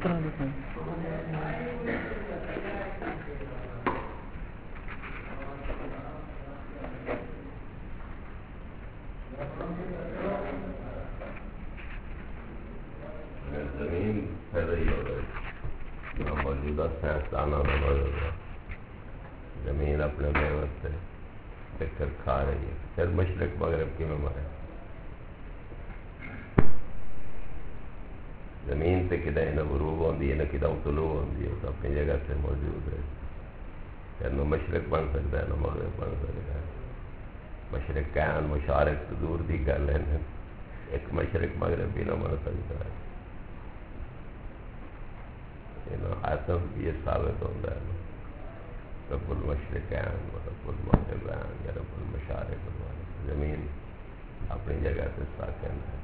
طرح دکھائیں. زمین پھیل رہی ہو رہی موجودہ سائنسدانوں نے موجودہ زمین اپنے محنت سے دیکھ کر کھا رہی ہے. پھر مشرق مغرب کی ممار زمین سے کدھر نہ غروب ہوتی ہے نہ کدھر طلوع ہوتی ہے. تو اپنی جگہ سے موجود ہے. پھر نہ مشرق بن سکتا ہے نہ مغرب بن سکتا ہے. مشرق کائن مشارق تو دور دی گل ہے. ایک مشرق مغرب بھی نہ بن سکتا ہے. آسم یہ ثابت ہوتا ہے رب المشرقین و رب المغربین یا رب المشارق. زمین اپنی جگہ سے ساکن ہے.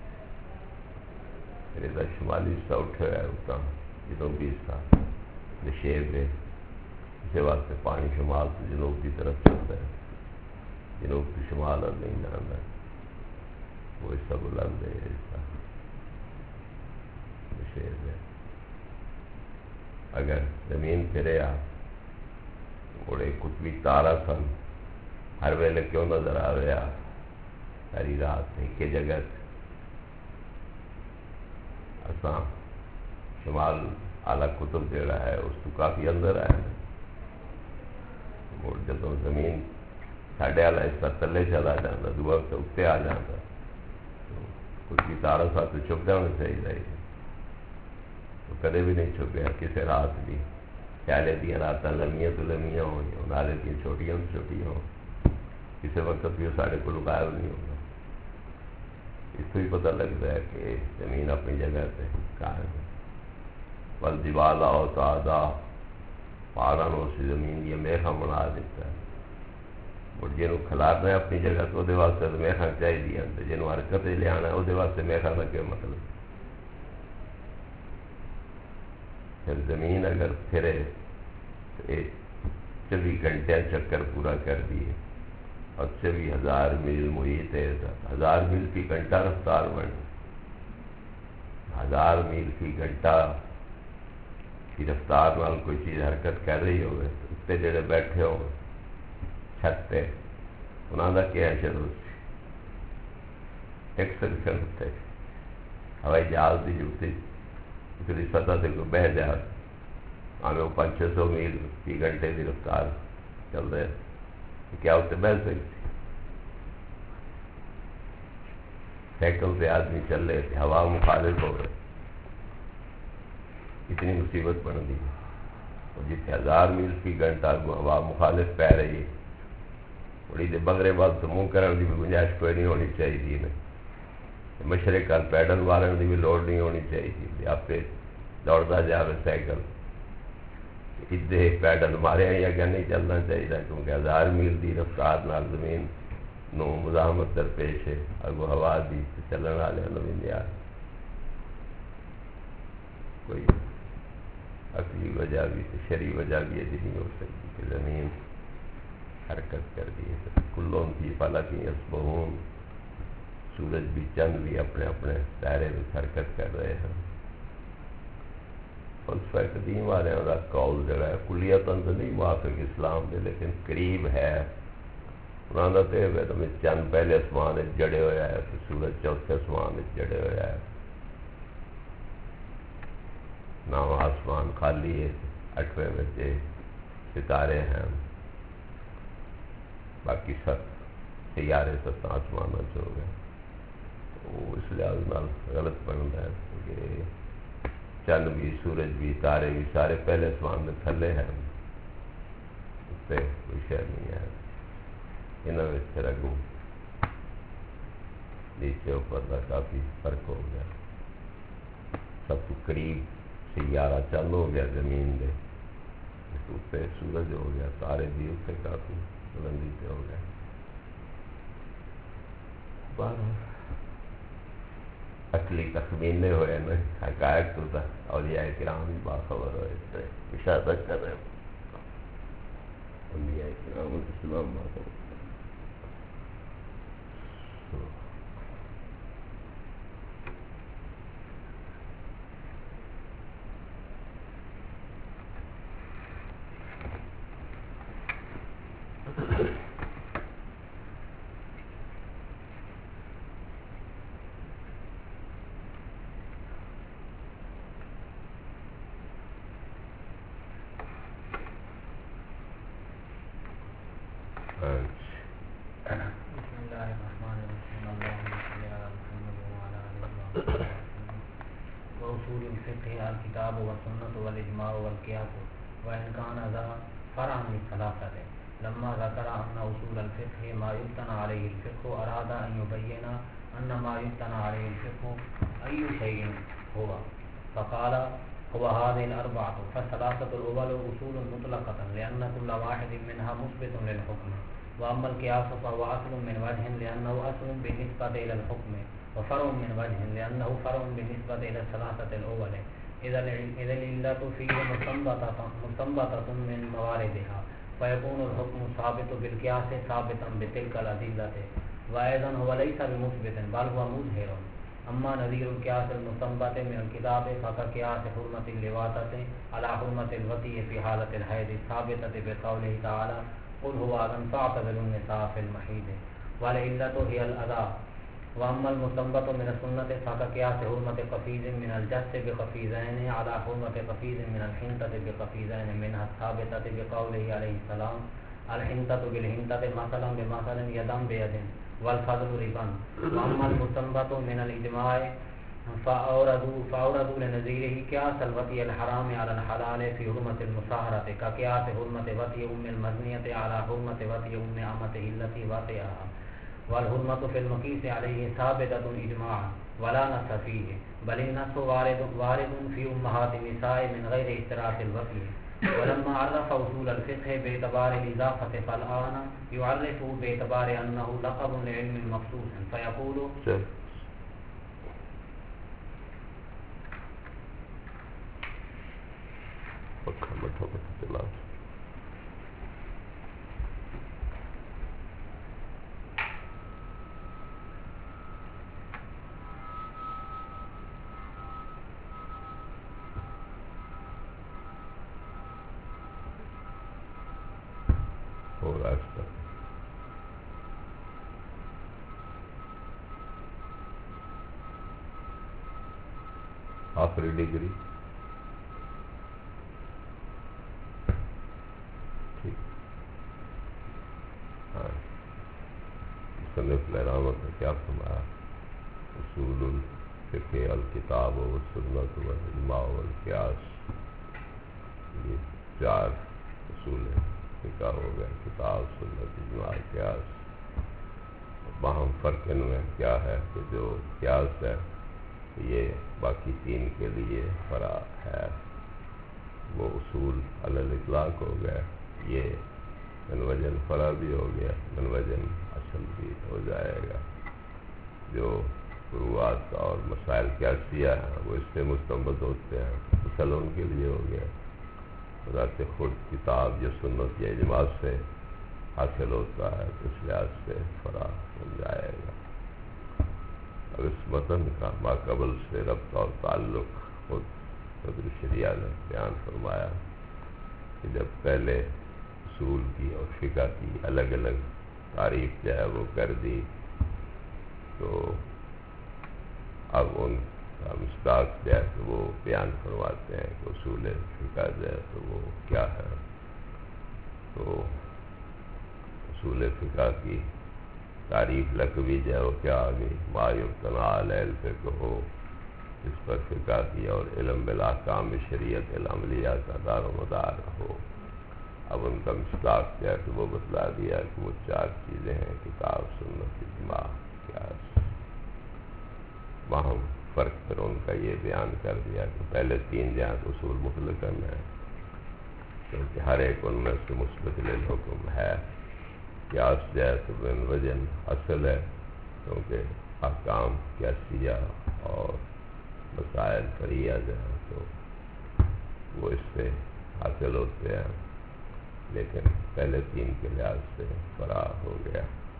پھر ادھر شمالی حصہ اٹھے ہے اتنا جنوبی حصہ نشیب ہے. اسی واسطے پانی شمال سے جنوب کی طرف چلتا ہے. جنوب کی شمال اور نہیں جانا ہے. وہ حصہ بلند ہے. یہ حصہ نشیب ہے. اگر زمین پھرے بڑے قطبی تارا سن ہر ویلے کیوں نظر آ رہا ساری رات ایک جگہ اساں شمال اعلی قطب جڑا ہے اس کو کافی اندر ہے. اور جب زمین ساڑھے والا حصہ تلے چلا جاتا دعا سے اتنے آ جاتا تو قطبی تارا سا تو چھپ جانا چاہیے. تو کدے بھی نہیں چھپیا کسی رات بھی. پیالے دیا رات لمیاں تو لمیاں ہوئی نالے دیا چھوٹیاں تو چھوٹیاں ہو. کسی وقت بھی وہ سارے کو غائب نہیں ہوگا. اس کو بھی پتہ لگتا ہے کہ زمین اپنی جگہ سے قائم ہے. بل دیوال آؤ تازہ پہاڑوں اسی زمین یہ میخا بنا دیتا ہے. اور جنہوں کھلارنا ہے اپنی جگہ تو وہ واسطے تو میخا چاہیے. جنہوں حرکت لیا ہے وہ واسطے میخا کا کیا مطلب. پھر زمین اگر پھرے تو 24 گھنٹے چکر پورا کر دیے اور 24,000 میل محیط ہے. 1000 میل فی گھنٹہ رفتار بنی. 1000 میل فی گھنٹہ کی رفتار نال کوئی چیز حرکت کر رہی ہوگی تو اس پہ جڑے بیٹھے ہو چھت پہ انہوں کا کیا ہے. چلو ایک سیکنڈ اتنے ہوائی جہاز کی جوتی پچھلی سطح سے کوئی بہ جا ہمیں وہ 500-600 میل فی گھنٹے کی رفتار چل رہے کیا اتنے بہ سکتی. سائیکل سے آدمی چل رہے تھے ہوا مخالف ہو گئے اتنی مصیبت بن گئی. اور جتنے 1000 میل فی گھنٹہ ہوا مخالف پہ رہی ہے بڑی دے بغرے بال تو منہ کرنے کی بھی گنجائش کوئی نہیں ہونی چاہیے. مشرق کل پیڈل مارن کی بھی لوڑ نہیں ہونی چاہیے. آپ پہ دوڑتا جائے سائیکل ادھے پیڈل مارے یا اگر نہیں چلنا چاہیے کیونکہ 1000 میل کی رفتار نال زمین نو مزاحمت درپیش ہے. اگو ہوا دی چلنے والے بھی نہیں کوئی عقلی وجہ بھی شرعی وجہ بھی ایسی نہیں ہو سکتی کہ زمین حرکت کر دی ہے. کلوں کی فلک یسبحون. سورج بھی چند بھی اپنے اپنے دائرے میں حرکت کر رہے ہیں. فلسفہ قدیم والے کا قول جڑا ہے کلیتاً تو نہیں موافق اسلام دے لیکن قریب ہے. انہوں نے تو یہ تو چند پہلے آسمان جڑے ہوا ہے تو سورج چوتھے آسمان جڑے ہوا ہے. نواں آسمان خالی ہے 8ویں بچے ستارے ہیں. باقی 7 سیارے 7 آسمان ہو گئے. وہ اس لحاظ نال غلط بنتا ہے کہ چند بھی سورج بھی تارے بھی سارے پہلے آسمان میں تھلے ہیں. اس پہ کوئی شہر نہیں ہے. انہوں نے پھر اگوں نیچے اوپر کا کافی فرق ہو گیا. سب کو قریب سیارہ چند ہو گیا زمین دے اس پہ سورج ہو گیا. تارے بھی اس پہ کافی بلندی پہ ہو گیا. عقلی تخمینے ہوئے نا حقائق تو تھا اولیاء کرام باخبر ہوئے اشارت کر رہے ہیں. اولیاء کرام اسلام باخبر. الفقه الكتاب والسنة والإجماع والقياس وإن كان ذا فرعا للثلاثة. لما ذكر أن أصول الفقه ما يبتنى عليه الفقه أراد أن يبين أن ما يبتنى عليه الفقه أي شيء هو، فقال هو هذه الأربعة. فالثلاثة الأول أصول مطلقة لأن كل واحد منها مثبت للحكم، وأما القياس فهو أصل من وجه لأنه أصل بالنسبة إلى الحكم، وفرع من وجه لأنه فرع بالنسبة إلى الثلاثة الأول، إذا العلة فيه مستنبطة من مواردها، فيكون الحكم ثابت بالقياس ثابتا بتلك الأدلة، وأيضا هو ليس بمثبت بل هو مظهر. أما نظير القياس المستنبط من الكتاب فكقياس حرمة اللواطة على حرمة الوطي في حالة الحيض الثابتة بقوله تعالى قل هو أذى فاعتزلوا النساء في المحيض والعلة هي الأذى. وأما المستنبط من السنة فكقياس حرمة قفيز من الجس بقفيزين على حرمة قفيز من الحنطة بقفيزين منها الثابتة بقوله عليه السلام الحنطة بالحنطة مثلا بمثل يدا بيد والفضل ربا. وأما المستنبط من الإجماع فأوردوا لنظيره قياس الوطي الحرام على الحلال في حرمة المصاهرة كقياس حرمة وطي أم المزنية على حرمة وطي أم أمته التي وطئها، والحرمة في المقيس عليه ثابتة إجماعا ولا نص فيه، بل النص وارد في أمهات النساء من غير اشتراط الوطي. ولما عرف أصول الفقه باعتبار الإضافة فالآن يعرفه باعتبار أنه لقب لعلم مخصوص فيقول آخری ڈگری ٹھیک. ہاں مصنف نے رحمت نے کیا فرمایا؟ اصول الفقہ الکتاب والسنۃ والاجماع والقیاس، یہ چار اصول ہیں. فقہ ہو گیا، کتاب، سنت، اجماع، قیاس. باہم فرق ان میں کیا ہے کہ جو قیاس ہے یہ باقی تین کے لیے فرع ہے، وہ اصول علی الاطلاق ہو گیا، یہ من وجن فرع بھی ہو گیا، من وجن اصل بھی ہو جائے گا. جو فروعات اور مسائل قیاسیہ ہیں وہ اس سے مستنبط ہوتے ہیں، اصل ان کے لیے ہو گیا. ذات خود کتاب یا سنت یا اجماع سے حاصل ہوتا ہے تو اس لحاظ سے فرع بن جائے گا. اب اس متن کا ماقبل سے ربط اور تعلق خود صدر شریعہ نے بیان فرمایا کہ جب پہلے اصول کی اور فقہ کی الگ الگ تعریف جو ہے وہ کر دی تو اب ان کا مصداق جو ہے تو وہ بیان فرماتے ہیں کہ اصول فقہ جو ہے تو وہ کیا ہے. تو اصول فقہ کی تعریف لقبی جو ہے وہ کیا آ گئی؟ ما یبتنی علیہ الفقہ ہو، جس پر فقہ کی اور علم بالاحکام شریعت العملیہ کا دار و مدار ہو. اب ان کا مصداق جو ہے تو وہ بتلا دیا کہ وہ چار چیزیں ہیں: کتاب، سنت، اجماع، قیاس. وہاں فرق پر ان کا یہ بیان کر دیا کہ پہلے تین جہاں تو اصول مطلقاً ہیں کیونکہ ہر ایک ان میں سے مثبت للحکم ہے. قیاس جو ہے تو بن وجن اصل ہے کیونکہ احکام قیاسیہ اور مسائل فریعہ جو ہیں تو وہ اس سے حاصل ہوتے ہیں، لیکن پہلے تین کے لحاظ سے فرع ہو گیا.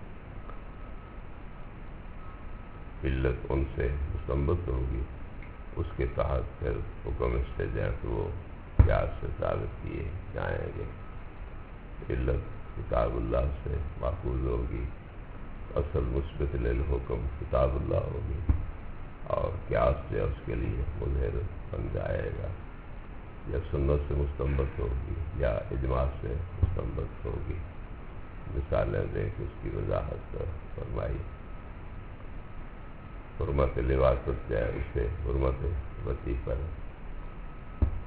علت ان سے مستنبط ہوگی، اس کے تحت پھر حکم اس سے جائیں تو وہ قیاس سے ثابت کیے جائیں گے. علت کتاب اللہ سے ماخوذ ہوگی، اصل مثبت للحکم کتاب اللہ ہوگی، اور قیاس جو ہے اس کے لیے مظہر بن جائے گا. یا سنت سے مستنبط ہوگی یا اجماع سے مستنبط ہوگی. مثالیں دے کے اس کی وضاحت فرمائی. حرمت لواطت جو ہے اسے حرمت وطی پر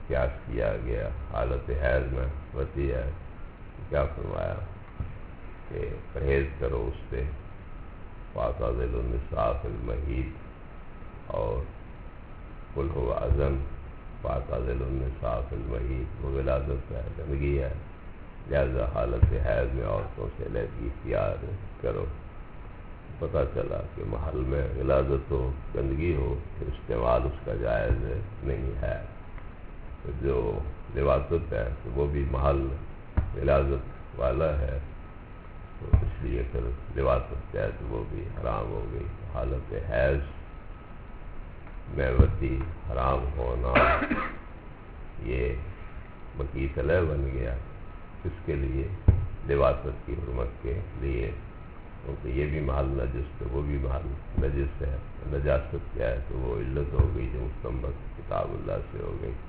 قیاس کیا گیا حالت حیض میں وتی ہے، کیا فرمایا کہ پرہیز کرو اس سے، فاعتزلوا النساء فی المحیض، اور قل هو اذن فاعتزلوا النساء فی المحیض، وہ ولادت ہے، گندگی ہے، لہذا حالت حیض میں عورتوں سے علیحدگی اختیار کرو۔ پتہ چلا کہ محل میں ولادت ہو، گندگی ہو، استعمال اس کا جائز نہیں ہے۔ تو جو لواطت ہے تو وہ بھی محل ولادت والا ہے، تو اس لیے پھر لواطت ہے تو وہ بھی حرام ہو گئی۔ حالت حیض میں وتی حرام ہونا یہ مقیس علیہ بن گیا، اس کے لیے لواطت کی حرمت کے لیے، کیونکہ یہ بھی محل نجس تو وہ بھی محل نجس ہے، نجاست کیا ہے تو وہ علت ہو گئی جو مستنبط کتاب اللہ سے ہو گئی،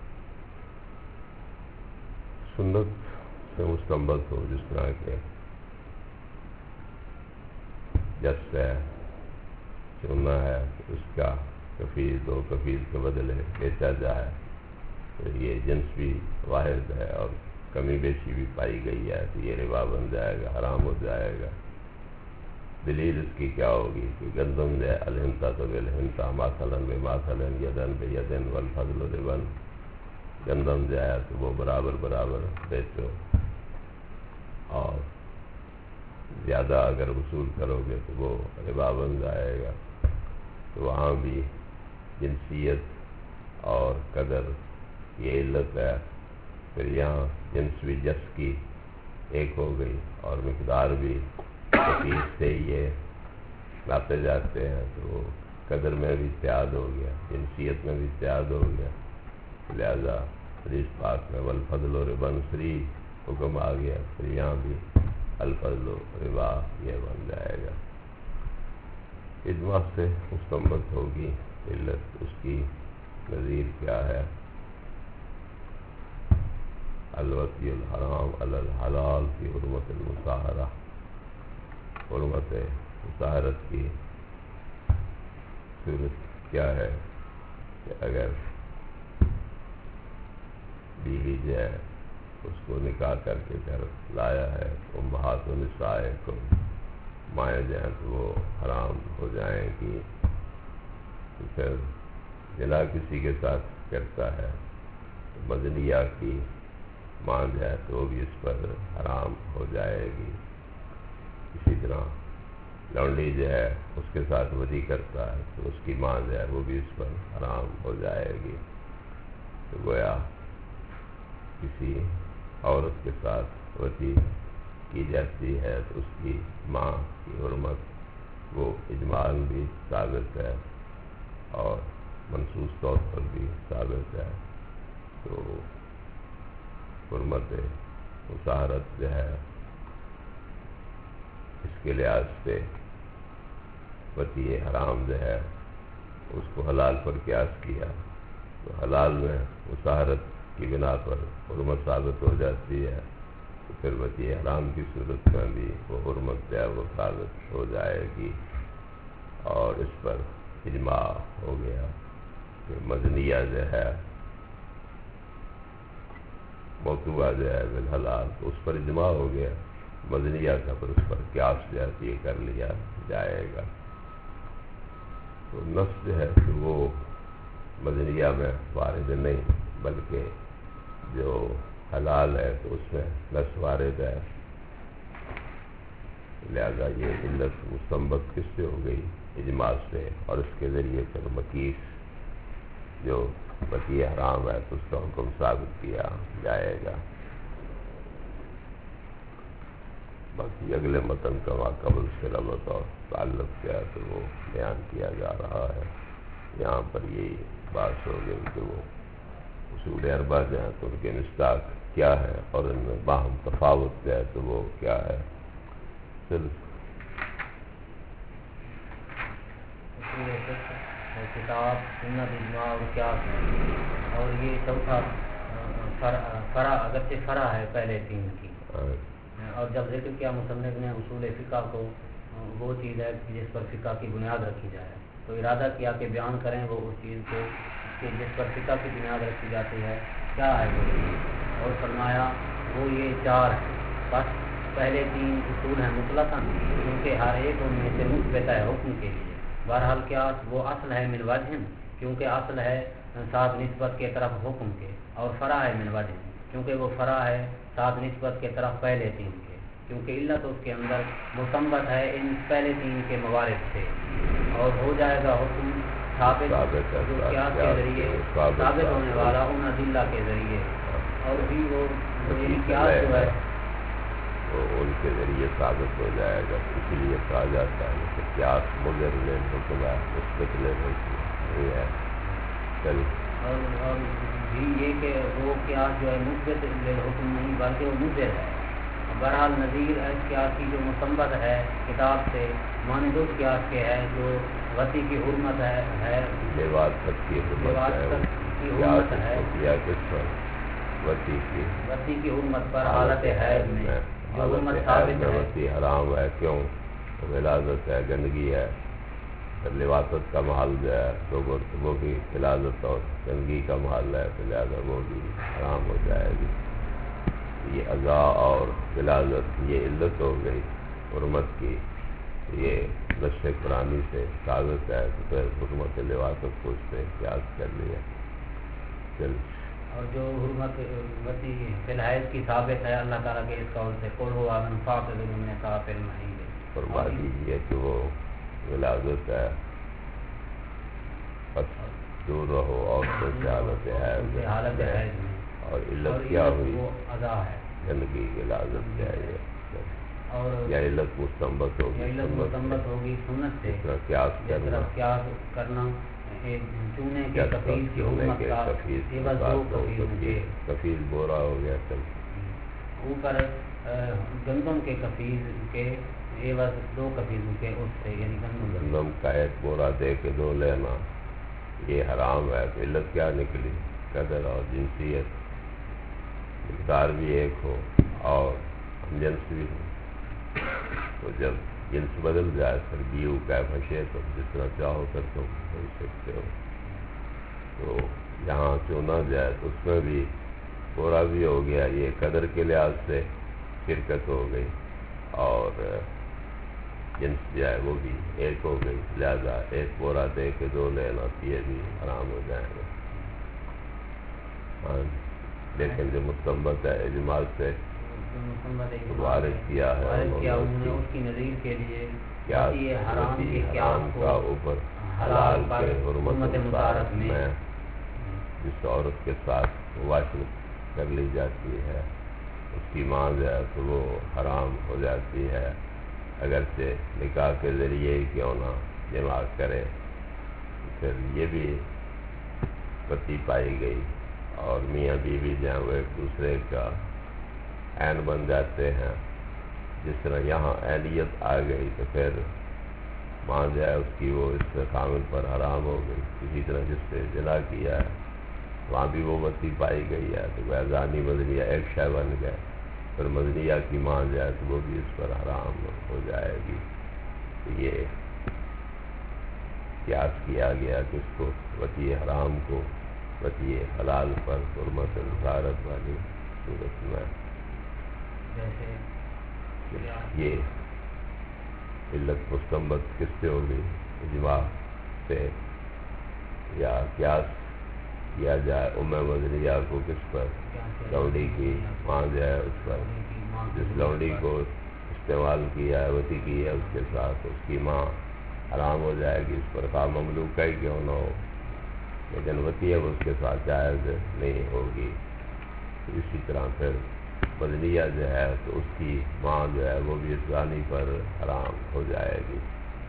سنت سے مستنبط ہو، جس طرح کے جس ہے چننا ہے اس کا کفیل دو کفیل کے بدلے بیچا جائے، تو یہ جنس بھی واحد ہے اور کمی بیشی بھی پائی گئی ہے تو یہ ربا بن جائے گا، حرام ہو جائے گا۔ دلیل اس کی کیا ہوگی کہ گندم جو ہے الہنتا تو بالہنتا ماثلاً بماثلاً یدن بیدن والفضل ربن، گندم جو ہے تو وہ برابر برابر بیچو، اور زیادہ اگر وصول کرو گے تو وہ ربا بن جائے گا، تو وہاں بھی جنسیت اور قدر یہ علت ہے، پھر یہاں جنس بھی جس کی ایک ہو گئی اور مقدار بھی کثیر سے یہ ناپے جاتے ہیں، تو قدر میں بھی اتحاد ہو گیا، جنسیت میں بھی اتحاد ہو گیا، لہذا حدیث پاک میں والفضل و ربن فری حکم آ گیا، پھر یہاں بھی الفضل و ربا یہ بن جائے گا۔ اجماع سے مستنبط ہوگی علت، اس کی نظیر کیا ہے؟ الوتی الحرام علی الحلال فی حرمت المصاہرہ، حرمت مصاہرت کی صورت کیا ہے کہ اگر بیوی جو ہے اس کو نکاح کر کے گھر لایا ہے، امہات نسائکم، مائیں جو ہیں تو وہ حرام ہو جائیں گی، تو پھر جنا کسی کے ساتھ کرتا ہے تو مدنیہ کی ماں جو ہے تو وہ بھی اس پر حرام ہو جائے گی۔ اسی طرح لونڈی جو ہے اس کے ساتھ ولی کرتا ہے تو اس کی ماں جو ہے وہ بھی اس پر حرام ہو جائے گی، تو گویا کسی عورت کے ساتھ ولی کی جاتی ہے تو اس کی ماں کی حرمت وہ اجمالاً بھی ثابت ہے اور منصوص طور پر بھی ثابت ہے، تو حرمت مصاہرت جو ہے اس کے لحاظ سے وتی حرام جو ہے اس کو حلال پر قیاس کیا، تو حلال میں مصاہرت کی بنا پر حرمت ثابت ہو جاتی ہے، تو پھر وتی حرام کی صورت میں بھی وہ حرمت جو ہے وہ ثابت ہو جائے گی، اور اس پر اجماع ہو گیا کہ مدنیہ جو ہے موضوع جو ہے بالحلال، تو اس پر اجماع ہو گیا، مدنیہ کا پر اس پر قیاس جو ہے یہ کر لیا جائے گا، تو نص جو ہے کہ وہ مدنیہ میں وارد نہیں، بلکہ جو حلال ہے تو اس میں نص وارد ہے، لہذا یہ علت مستنبط کس سے ہو گئی؟ اجماع سے، اور اس کے ذریعے پھر مقیس جو وتی حرام ہے تو اس کا حکم ثابت کیا جائے گا۔ باقی اگلے متن کا ماقبل سے ربط اور تعلق کیا ہے تو وہ بیان کیا جا رہا ہے، یہاں پر یہی بات ہو گئی کہ وہ اصول اربعہ جو ہیں تو ان کے مصداق کیا ہے اور ان میں باہم تفاوت جو ہے تو وہ کیا ہے۔ کتاب سنت اجماع اور قیاس، اور یہ چوتھا فرع، اگرچہ فرع ہے پہلے تین کی، اور جب ذکر کیا مصنف نے اصول فقہ کو، وہ چیز ہے جس پر فقہ کی بنیاد رکھی جائے، تو ارادہ کیا کہ بیان کریں وہ اس چیز کو کہ جس پر فقہ کی بنیاد رکھی جاتی ہے، کیا ہے وہ چیز، اور فرمایا وہ یہ 4 ہیں، بس پہلے 3 اصول ہیں مطلقاً، کیونکہ ہر ایک ان میں سے مثبت ہے حکم کے لیے۔ بہرحال قیاس وہ اصل ہے من وجہ، کیونکہ اصل ہے ساتھ نسبت کے طرف حکم کے، اور فرع ہے من وجہ، کیونکہ وہ فرع ہے ساتھ نسبت کے طرف پہلے 3 کے، کیونکہ علت اس کے اندر مستنبط ہے ان پہلے 3 کے موارد سے، اور ہو جائے گا حکم ثابت جو قیاس کے ذریعے ثابت ہونے والا ان ادلہ کے ذریعے، اور بھی وہ قیاس جو ہے وہ ان کے ذریعے ثابت ہو جائے گا، اسی لیے کہا جاتا ہے کہ قیاس مضر للحکم ہے، مثبت للحکم یہ ہے۔ اور بھی یہ کہ وہ قیاس جو ہے مثبت للحکم نہیں بلکہ وہ مضر ہے۔ بہرحال نظیر اس قیاس کی جو مستنبط ہے کتاب سے مانند اس قیاس کے ہے جو وسیع کی حرمت ہے لواطت کی حرمت ہے، یا کس پر وسیع کی حرمت پر حالت حیض میں جو حرمت ثابت ہے، وسیع حرام ہے، کیوں؟ ولادت ہے، گندگی ہے، لواطت کا محل جو ہے تو وہ بھی ولادت اور گندگی کا محل ہے، تو لہٰذا وہ بھی حرام ہو جائے گی۔ یہ اذا اور ولادت یہ علت ہو گئی حرمت کی، یہ نص قرآنی سے ثابت ہے، تو پھر حرمت لواطت کو اس سے قیاس کر لیا۔ اور جو حرمت وسیع فی الحیض کی ثابت ہے اللہ تعالیٰ کے اس قول سے قل هو من فاقد من نساء المحیض، فرما دیجیے کہ وہ ولادت ہے، بس دور رہو اور سے حالت حیض میں، اور علت کیا ہوئی؟ وہ اذا ہے، گندگی ولادت کیا ہے، اور یا علت مستنبط ہوگی سنت سے، قیاس کرنا، قیاس کرنا چونے کے کفیل کی حرمت کا عوض 2 کفیل کے، کفیل بورا ہو گیا، اوپر گندم کے کفیل کے عوض 2 کفیلوں کے اس سے، یعنی گندم کا 1 بورا دے کے 2 لینا، یہ حرام ہے۔ تو علت کیا نکلی؟ قدر اور جنسیت، مقدار بھی 1 ہو اور ہم جنس بھی ہو، تو جب جنس بدل جائے پھر بیو کا پھنسے تو جس طرح چاہو کر تم کر سکتے ہو، تو یہاں چونا جائے تو اس میں بھی پورا بھی ہو گیا، یہ قدر کے لحاظ سے شرکت ہو گئی، اور جنس جو ہے وہ بھی 1 ہو گئی، لہذا 1 بورا دے کے 2 لینا یہ بھی حرام ہو جائے گا۔ ہاں، لیکن جو مستنبط ہے اجماع سے وارد کیا ہے اس کی نظیر کے لیے حرام کا اوپر حلال کے حرمت مطابق میں جس عورت کے ساتھ واشت کر لی جاتی ہے اس کی ماں جو ہے تو وہ حرام ہو جاتی ہے، اگرچہ نکاح کے ذریعے ہی کیوں نہ جماع کرے، پھر یہ بھی پتی پائی گئی، اور میاں بیوی جو ہیں وہ ایک دوسرے کا عین بن جاتے ہیں، جس طرح یہاں عینیت آ گئی تو پھر ماں جو ہے اس کی وہ اس سے خامد پر حرام ہو گئی، اسی طرح جس سے جنا کیا ہے وہاں بھی وہ وسیع پائی گئی ہے تو وہ زانی مدنیہ ایک شے بن گئے، پھر مدنیہ کی ماں جو ہے تو وہ بھی اس پر حرام ہو جائے گی۔ تو یہ قیاس کیا گیا کہ اس کو وسیع حرام کو وسیع حلال پر حرمت الغارت والی صورت میں یہ علت مستنبط کس سے ہوگی؟ اجماع سے، یا قیاس کیا جائے ام مدنیہ کو کس پر؟ لونڈی کی ماں جو ہے اس پر، جس لونڈی کو استعمال کیا ہے وسیع کی ہے اس کے ساتھ اس کی ماں حرام ہو جائے گی، اس پر خواہ مملوکہ ہی کیوں نہ ہو، لیکن وسیع اب اس کے ساتھ جائز نہیں ہوگی۔ اسی طرح پھر مدنیہ جو ہے تو اس کی ماں جو ہے وہ بھی اس زانی پر حرام ہو جائے گی۔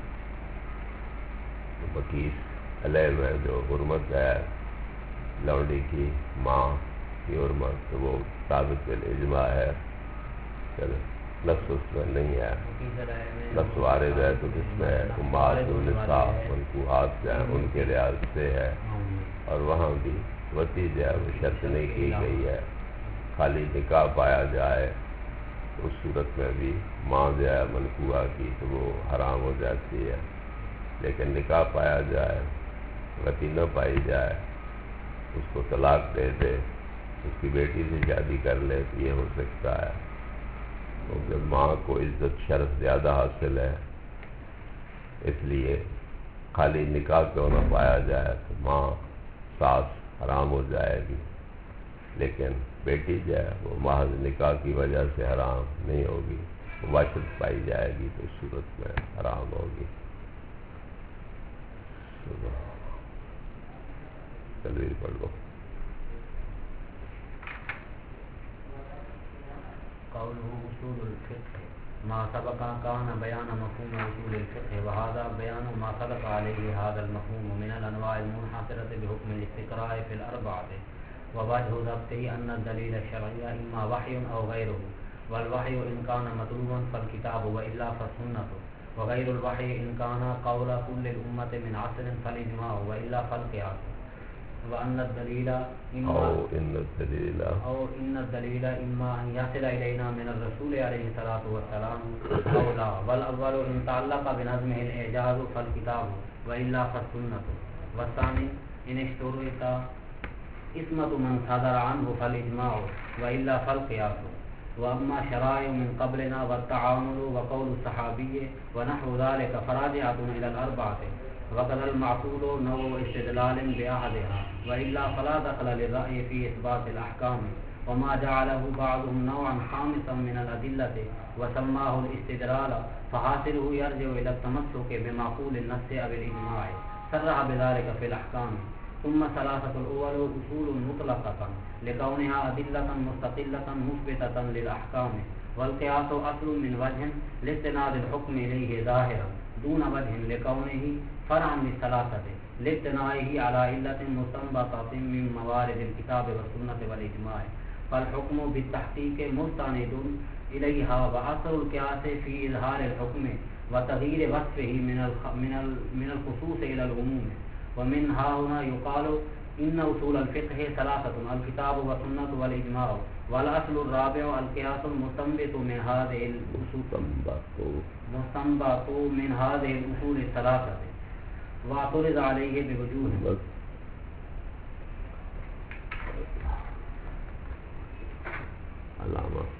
مقیس علیہ میں جو حرمت ہے لونڈی کی ماں کی حرمت وہ ثابت بالاجماع ہے، چلو لفظ اس میں نہیں ہے، لفظ وارد ہے تو جس میں امہات النساء منکوحات جو ہیں ان کے لحاظ سے ہے، اور وہاں بھی وسیع جو ہے وہ شرط نہیں کی گئی ہے، خالی نکاح پایا جائے اس صورت میں بھی ماں جو ہے منکوحہ کی تو وہ حرام ہو جاتی ہے، لیکن نکاح پایا جائے وسیع نہ پائی جائے اس کو طلاق دے دے اس کی بیٹی سے شادی کر لے تو یہ ہو سکتا ہے، کیونکہ ماں کو عزت شرف زیادہ حاصل ہے، اس لیے خالی نکاح کیوں نہ پایا جائے تو ماں ساس حرام ہو جائے گی، لیکن بیٹی جو ہے وہ محض نکاح کی وجہ سے حرام نہیں ہوگی، واشد پائی جائے گی تو اس صورت میں حرام ہوگی۔ تلویر پڑھ لو۔ قوله اصول الفقه ما سبق كان بيان مفهوم اصول الفقه وهذا بيان ما سبق عليه هذا المفهوم من الانواع المنحصرة بحكم الاستقراء في الاربعة، ووجه ضبطه ان الدليل الشرعي اما وحي او غيره، والوحي ان كان مطلوبا فالكتاب والا فالسنة، وغير الوحي ان كان قول كل الامة من عصر فالاجماع والا فالقياس، وأن الدليل إن الدليل إما أن يصل إلينا من الرسول عليه الصلاة والسلام أو لا، والأول إن تعلق بنظمه الإعجاز فالكتاب وإلا فالسنة، والثاني إن اشترط اسمة من صدر عنه فالإجماع وإلا فالقياس، وأما شرائع من قبلنا والتعامل وقول الصحابي ونحو ذلك فراجعة إلى الأربعة، وقد المعقول نوع استدلال بأحدها وإلا فلا دخل للرأي في إثبات الأحكام، وما جعله بعضهم نوعا خامسا من الأدلة وسماه الاستدلال فحاصله يرجع إلى التمسك بمعقول النص أو الإجماع، صرح بذلك في الأحكام. ثم ثلاثة الأول أصول مطلقة لكونها أدلة مستقلة مثبتة للأحكام، والقياس أصل من وجه لاستناد الحكم إليه ظاهرا دون وجه لكونه فرعا للثلاثة لابتنائه على علة مستنبطة من موارد الكتاب والسنة والإجماع، فالحكم بالتحقيق مستند إليها، وأثر القياس في إظهار الحكم وتغيير وصفه من الخصوص إلى العموم. ومن ها هنا يقال إن أصول الفقه ثلاثة: الكتاب والسنة والإجماع، والأصل الرابع القياس المستنبط من هذه الأصول الثلاثة، واعترض عليه بوجوه. علامہ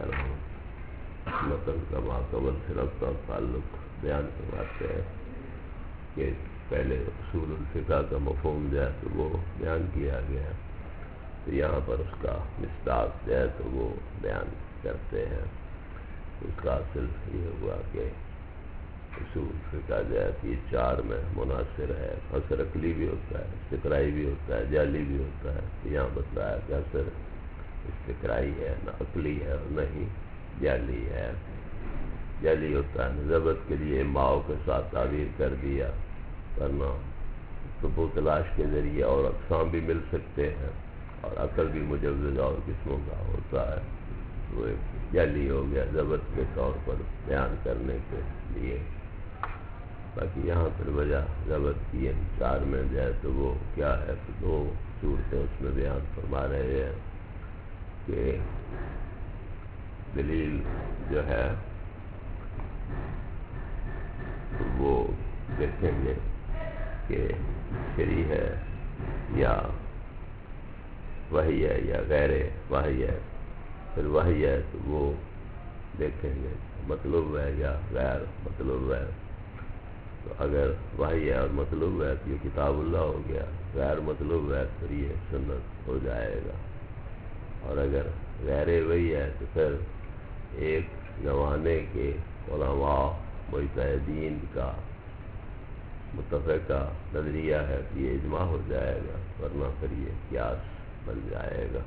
مطلب کا ماقبل سے ربط اور تعلق بیان کرواتے ہیں کہ پہلے اصول الفقہ کا مفہوم جو ہے تو وہ بیان کیا گیا ہے، تو یہاں پر اس کا مصداق جو ہے تو وہ بیان کرتے ہیں۔ اس کا اصل یہ ہوا کہ اصول فقہ جو ہے یہ چار میں منحصر ہے، اثر عقلی بھی ہوتا ہے، استقرائی بھی ہوتا ہے، جعلی بھی ہوتا ہے۔ یہاں بتلایا کہ اثر استقرائی ہے، نہ عقلی ہے اور نہ ہی جعلی ہے۔ جعلی ہوتا ہے ضبط کے لیے ماؤ کے ساتھ تعبیر کر دیا، ورنہ ثبوت تلاش کے ذریعے اور اقسام بھی مل سکتے ہیں، اور عقل بھی مجوز اور قسموں کا ہوتا ہے، وہ ایک جعلی ہو گیا ضبط کے طور پر بیان کرنے کے لیے۔ باقی یہاں پر وجہ ضبط کی ان چار میں جو ہے تو وہ کیا ہے تو دو صورتیں اس میں بیان فرما رہے ہیں کہ دلیل جو ہے وہ دیکھیں گے کہ شرعی ہے یا وحی ہے یا غیر وحی ہے، پھر وحی ہے تو وہ دیکھیں گے مطلوب ہے یا غیر مطلوب ہے۔ تو اگر وحی ہے اور مطلوب ہے تو یہ کتاب اللہ ہو گیا، غیر مطلوب ہے پھر یہ سنت ہو جائے گا، اور اگر غیر وحی ہے تو پھر ایک زمانے کے علماء مجتہدین کا متفقہ نظریہ ہے کہ یہ اجماع ہو جائے گا، ورنہ پھر یہ قیاس بن جائے گا۔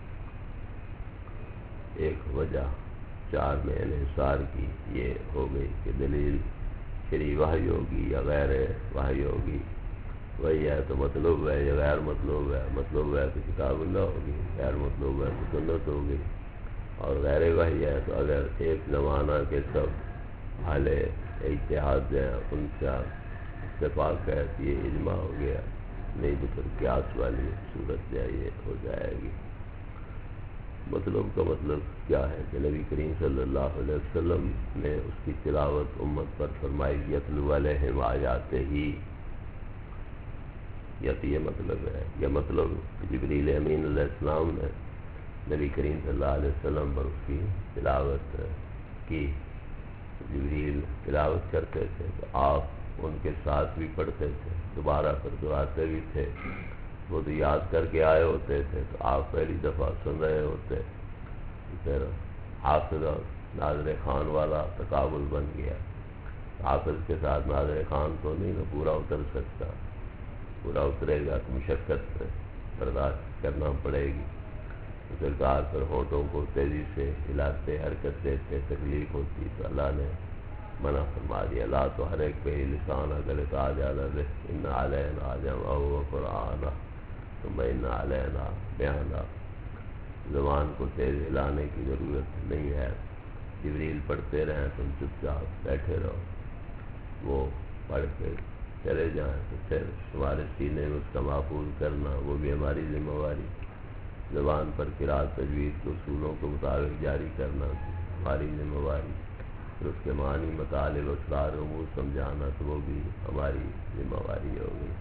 ایک وجہ چار میں انحصار کی یہ ہو گئی کہ دلیل شرعی وحی ہوگی یا غیر وحی ہوگی، وہی ہے تو مطلوب ہے یا غیر مطلوب ہے، مطلوب ہے تو کتاب اللہ ہوگی، غیر مطلوب ہے تو سنت ہوگی، اور غیر وحی ہے تو اگر ایک زمانہ کے سب اہل اجتہاد ہیں ان کا اتفاق ہے کہ یہ اجماع ہو گیا، نہیں تو پھر قیاس والی صورت جو ہے یہ ہو جائے گی۔ مطلب کا مطلب کیا ہے کہ نبی کریم صلی اللہ علیہ وسلم نے اس کی تلاوت امت پر فرمائی، یتلو علیہم آیاتہ، یا تو یہ مطلب ہے، یا مطلب جبریل امین علیہ السلام نے نبی کریم صلی اللہ علیہ وسلم پر اس کی تلاوت کی، جبریل تلاوت کرتے تھے تو آپ ان کے ساتھ بھی پڑھتے تھے، دوبارہ پھر دہراتے بھی تھے، وہ تو یاد کر کے آئے ہوتے تھے تو آپ پہلی دفعہ سن رہے ہوتے، پھر حافظ اور ناظر خان والا تقابل بن گیا، حافظ کے ساتھ ناظر خان تو نہیں نہ پورا اتر سکتا، پورا اترے گا تو مشقت برداشت کرنا پڑے گی، سرکار پر ہونٹوں کو تیزی سے ہلاتے حرکت دیتے تکلیف ہوتی تو اللہ نے منع فرما دیا، لا تو ہر ایک پہ لسان اگر تاج علیہ ان علینا جمعہ و قرآن ثم ان علینا بیانا، زبان کو تیز ہلانے کی ضرورت نہیں ہے، جبریل پڑھتے رہیں تم چپ چاپ بیٹھے رہو، وہ پڑھ کے چلے جائیں تو پھر تمہارے سینے میں اس کا محفوظ کرنا وہ بھی ہماری ذمہ واری، زبان پر قرات تجوید کے اصولوں کے مطابق جاری کرنا ہماری ذمہ واری، پھر اس کے معنی مطالب اسرار امور سمجھانا تو وہ بھی ہماری ذمہ واری ہوگی۔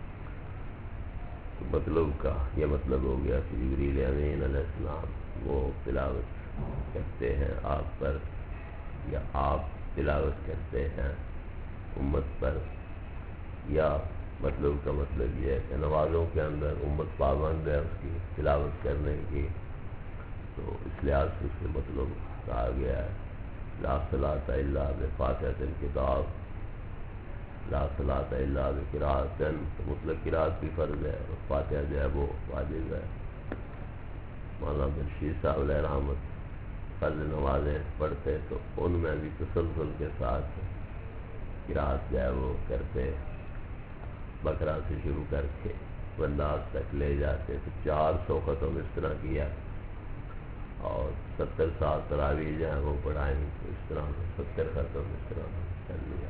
تو مطلب کا یہ مطلب ہو گیا کہ جبریل امین علیہ السلام وہ تلاوت کرتے ہیں آپ پر، یا آپ تلاوت کرتے ہیں امت پر، یا مطلب کا مطلب یہ ہے کہ نمازوں کے اندر امت پابند ہے اس کی تلاوت کرنے کی، تو اس لحاظ سے اس کے مطلب کہا گیا ہے لا صلاۃ الا بفاتحۃ الکتاب، لا صلاۃ الا بقراءۃ، تو مطلق قراءت بھی فرض ہے اور فاتحہ جو ہے وہ واجب ہے۔ مولانا عبدالرشید صاحب علیہ رحمت فرض نمازیں پڑھتے تو ان میں بھی تسلسل کے ساتھ قراءت جو ہے وہ کرتے، بقرہ سے شروع کر کے والناس تک لے جاتے، تو 400 ختم اس طرح کیا، اور 70 سال تراویح جو ہے وہ پڑھائیں تو اس طرح 70 ختم اس طرح کر لیا۔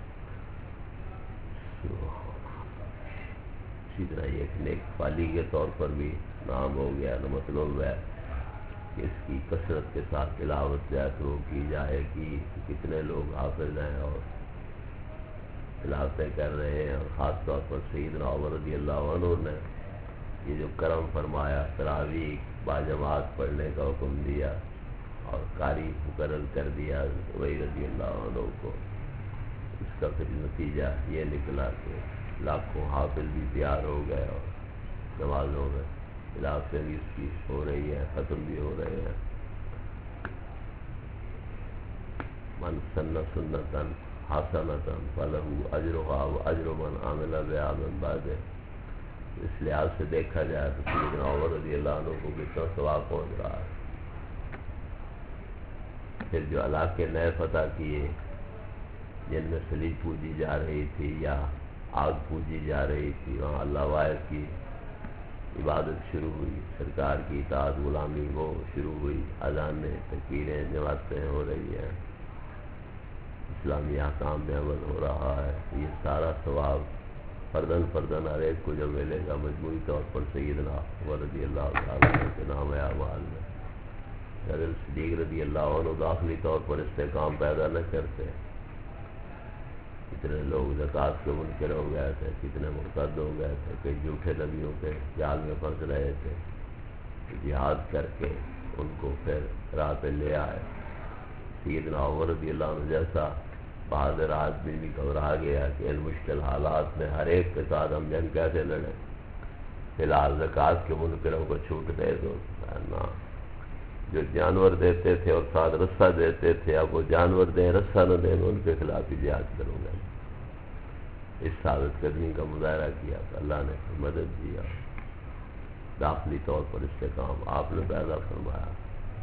اسی طرح ایک نیک فالی کے طور پر بھی نام ہو گیا، مطلب ہے کہ اس کی کثرت کے ساتھ تلاوت جو ہے تو کی جائے گی، کتنے لوگ حافظ ہیں اور تلاوتیں کر رہے ہیں، اور خاص طور پر سیدنا عمر رضی اللہ عنہ نے یہ جو کرم فرمایا تراویح باجماعت پڑھنے کا حکم دیا اور قاری مقرر کر دیا وہی رضی اللہ عنہ کو، اس کا پھر نتیجہ یہ نکلا کہ لاکھوں حافظ بھی تیار ہو گئے اور نمازوں میں تلاوتیں بھی اس کی ہو رہی ہیں، ختم بھی ہو رہے ہیں۔ من سن سنتاً حسنتاً فلہ اجرہا واجر من عمل بہا من بعدہ، اس لحاظ سے دیکھا جائے تو سیدنا عمر رضی اللہ عنہ کو کتنا ثواب پہنچ رہا ہے۔ پھر جو علاقے نئے فتح کیے جن میں صلیب پوجی جا رہی تھی یا آگ پوجی جا رہی تھی، وہاں اللہ واحد کی عبادت شروع ہوئی، سرکار کی اطاعت غلامی وہ شروع ہوئی، اذانیں تکبیریں جماعتیں ہو رہی ہیں، اسلامی احکام میں عمل ہو رہا ہے، یہ سارا ثواب فردن فردن ہر ایک کو جو ملے گا مجموعی طور پر سیدنا عمر رضی اللہ تعالیٰ عنہ کے نام اعمال میں۔ حضرت صدیق رضی اللہ عنہ داخلی طور پر استحکام پیدا نہ کرتے، کتنے لوگ زکوٰۃ کے منکر ہو گئے تھے، کتنے مرتد ہو گئے تھے، کئی جھوٹے نبیوں کے جال میں پھنس رہے تھے، جہاد کر کے ان کو پھر راہ پہ لے آئے۔ سیدنا عمر رضی اللہ عنہ جیسا بہادر آدمی بھی گھبرا گیا کہ ان مشکل حالات میں ہر ایک کے ساتھ ہم جنگ کیسے لڑیں، فی الحال زکوٰۃ کے منکروں کو چھوٹ دے دو، نہ جو جانور دیتے تھے اور ساتھ رسہ دیتے تھے اب وہ جانور دیں رسہ نہ دیں، ان کے خلاف ہی جہاد کروں گا۔ اس ثابت قدمی کا مظاہرہ کیا تو اللہ نے مدد دیا، داخلی طور پر استحکام آپ نے پیدا فرمایا،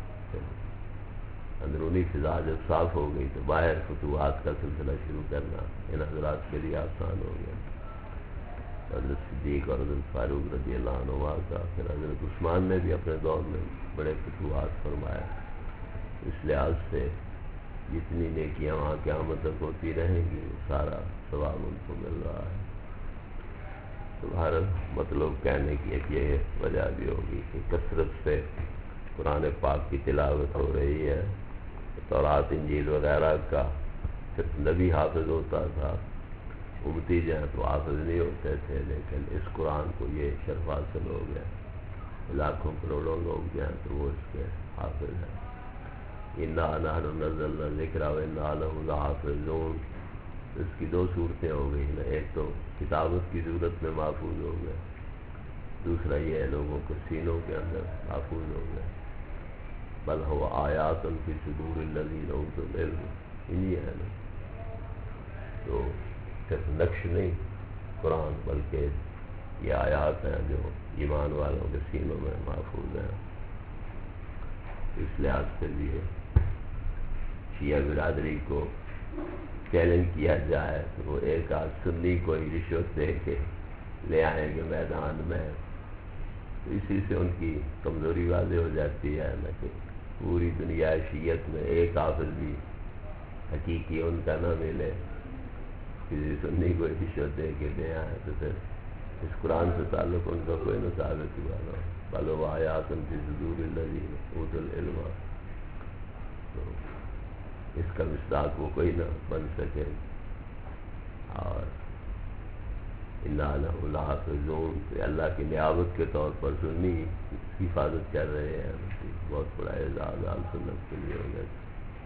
اندرونی فضا جب صاف ہو گئی تو باہر فتوحات کا سلسلہ شروع کرنا ان حضرات کے لیے آسان ہو گیا۔ حضرت صدیق اور حضرت فاروق رضی اللہ عنہ کا، پھر حضرت عثمان نے بھی اپنے دور میں بڑے فتوحات فرمائے، اس لحاظ سے جتنی نیکیاں وہاں قیامت تک ہوتی رہیں گی سارا ثواب ان کو مل رہا ہے۔ تو ہر مطلب کہنے کی ایک یہ وجہ بھی ہوگی کہ کثرت سے قرآن پاک کی تلاوت ہو رہی ہے، تورات انجیل وغیرہ کا صرف نبی حافظ ہوتا تھا، امتی جائیں تو حافظ نہیں ہوتے تھے، لیکن اس قرآن کو یہ شرف حاصل ہو گیا، لاکھوں کروڑوں لوگ جائیں تو وہ اس کے حافظ ہیں۔ اِنَّا نَحْنُ نَزَّلْنَا الذِّكْرَ وَإِنَّا لَهُ لَحَافِظُونَ۔ اس کی دو صورتیں ہو گئی نا، ایک تو کتابت کی صورت میں محفوظ ہو گئے، دوسرا یہ ہے لوگوں کے سینوں کے اندر محفوظ ہو گئے۔ بل هو آیات فی صدور الذین اوتوا العلم، یہی ہے نا۔ تو صرف نقش نہیں قرآن، بلکہ یہ آیات ہیں جو ایمان والوں کے سینوں میں محفوظ ہیں۔ اس لحاظ سے بھی شیعہ برادری کو چیلنج کیا جائے تو وہ ایک آدھ سنی کوئی رشوت دے کے لے آئیں گے میدان میں، تو اسی سے ان کی کمزوری واضح ہو جاتی ہے نا، کہ پوری دنیا شیعت میں ایک حافظ بھی حقیقی ان کا نہ ملے، کسی سنی کوئی رشوت دے کے لے آئیں تو پھر اس قرآن سے تعلق ان کا کوئی نہ ثابت ہوا نا۔ بل هو آیات فی صدور الذین اوتوا العلم، تو اس کا مصداق وہ کوئی نہ بن سکے۔ اور اِنَّا لَهُ لَحَافِظُونَ، کہ اللہ کی نیابت کے طور پر سنی اس کی حفاظت کر رہے ہیں، بہت بڑا اعزاز اہل سنت کے لیے ہو گیا۔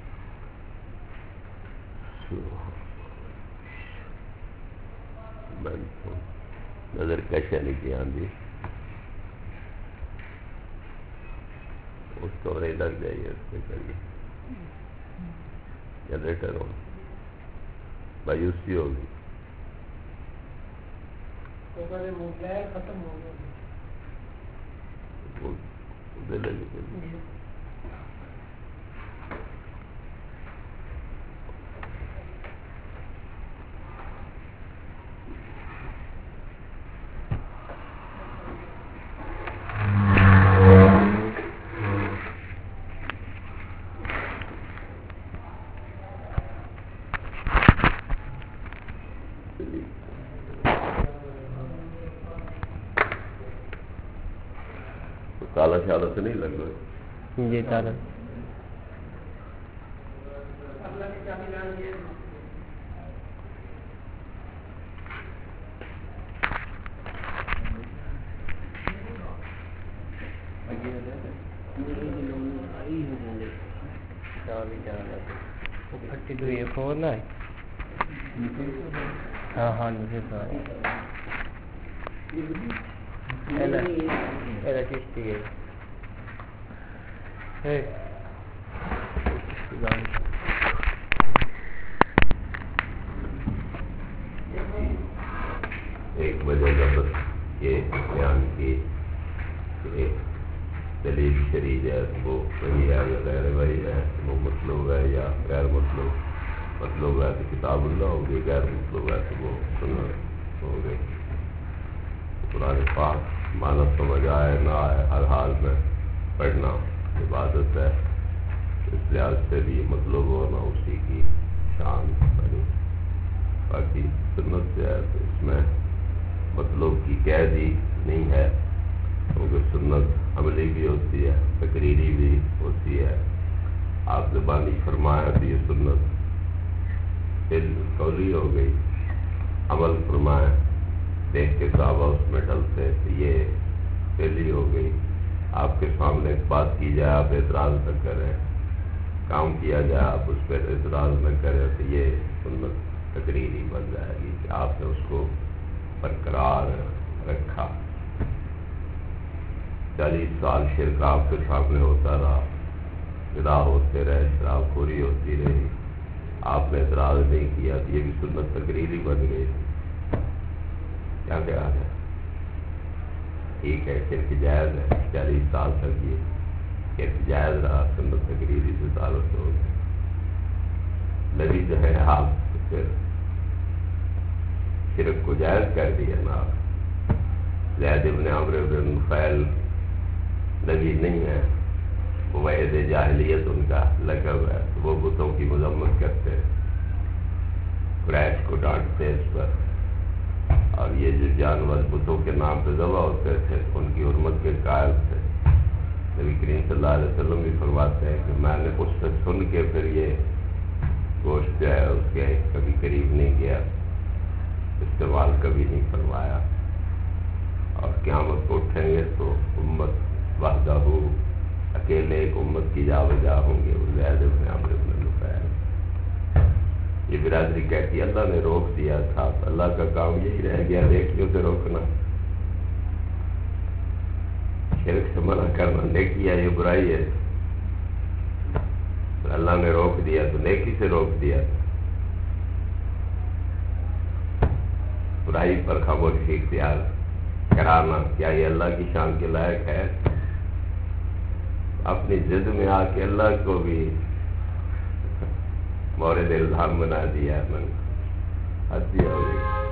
میں تو نظر کیسے نہیں کی آندھی اس کو نہیں لگ جائیے، اس پہ کریے جنریٹر ہو مایوسی ہوگی۔ ختم ہو گیا تالا شالا سے نہیں لگ رہا جی تالا فون ہے، ہاں ہاں چشتی ہے ایک وجہ کا بس یہ بیان کی کہ دلیل شریع ہے وہ وہی ہے یا غیر وہی ہے، وہ مطلوب ہے یا غیر مطلوب، مطلوب ہے تو کتاب اللہ ہوگی، غیر مطلوب ہے تو وہ سنت ہو گئی۔ قرآن پاک معنی سمجھ آئے نہ آئے ہر حال میں پڑھنا عبادت ہے، اس لحاظ سے بھی مطلوب ہونا اسی کی شان بنی۔ باقی سنت سے ہے تو اس میں مطلوب کی قید ہی نہیں ہے، کیونکہ سنت عملی بھی ہوتی ہے، تقریری بھی ہوتی ہے۔ آپ زبانی فرمایا تو یہ سنت دل قولی ہو گئی، عمل فرمایا دیکھ کے صحابہ اس میں ڈلتے تو یہ دلی ہو گئی۔ آپ کے سامنے ایک بات کی جائے آپ اعتراض نہ کریں، کام کیا جائے آپ اس پہ اعتراض نہ کریں تو یہ سنت تقریری بن جائے گی کہ آپ نے اس کو برقرار رکھا۔ 40 سال شرک آپ کے سامنے ہوتا رہا، بدا ہوتے رہے، شراب خوری ہوتی رہی، آپ نے اعتراض نہیں کیا تو یہ بھی سنت تقریری بن گئی۔ کیا خیال ہے؟ ٹھیک ہے، شرک جائز ہے، 40 سال تک یہ شرک جائز رہا، سنت تقریری سے تعلق ہو گیا۔ نبی جو ہے آپ پھر شرک کو جائز کر دیا نا۔ زید ابن عمرو بن نفیل نبی نہیں ہے، موعد جاہلیت ان کا لقب ہے، وہ بتوں کی مذمت کرتے، قریش کو ڈانٹتے اس پر، اور یہ جو جانور بتوں کے نام پہ ذبح ہوتے تھے ان کی حرمت کے قائل تھے۔ نبی کریم صلی اللہ علیہ وسلم بھی فرماتے ہیں کہ میں نے اس سے سن کے پھر یہ گوشت جو ہے اس کے کبھی قریب نہیں گیا۔ استعمال کبھی نہیں فرمایا. اور قیامت کو اٹھیں گے تو امت وحدہ ہو، اکیلے ایک امت کی جا بجا ہوں گے. زید بن عمرو بن نفیل. یہ برادری کہتی ہے اللہ نے روک دیا تھا، اللہ کا کام یہی رہ گیا نیکیوں سے روکنا. شرک سے منع کرنا نیکی ہے، یہ برائی ہے. اللہ نے روک دیا تو نیکی سے روک دیا. برائی پر خاموشی اختیار کرانا کیا یہ اللہ کی شان کے لائق ہے؟ اپنی ضد میں آ کے اللہ کو بھی مورد الزام بنا دیا. من حد ہو گئی.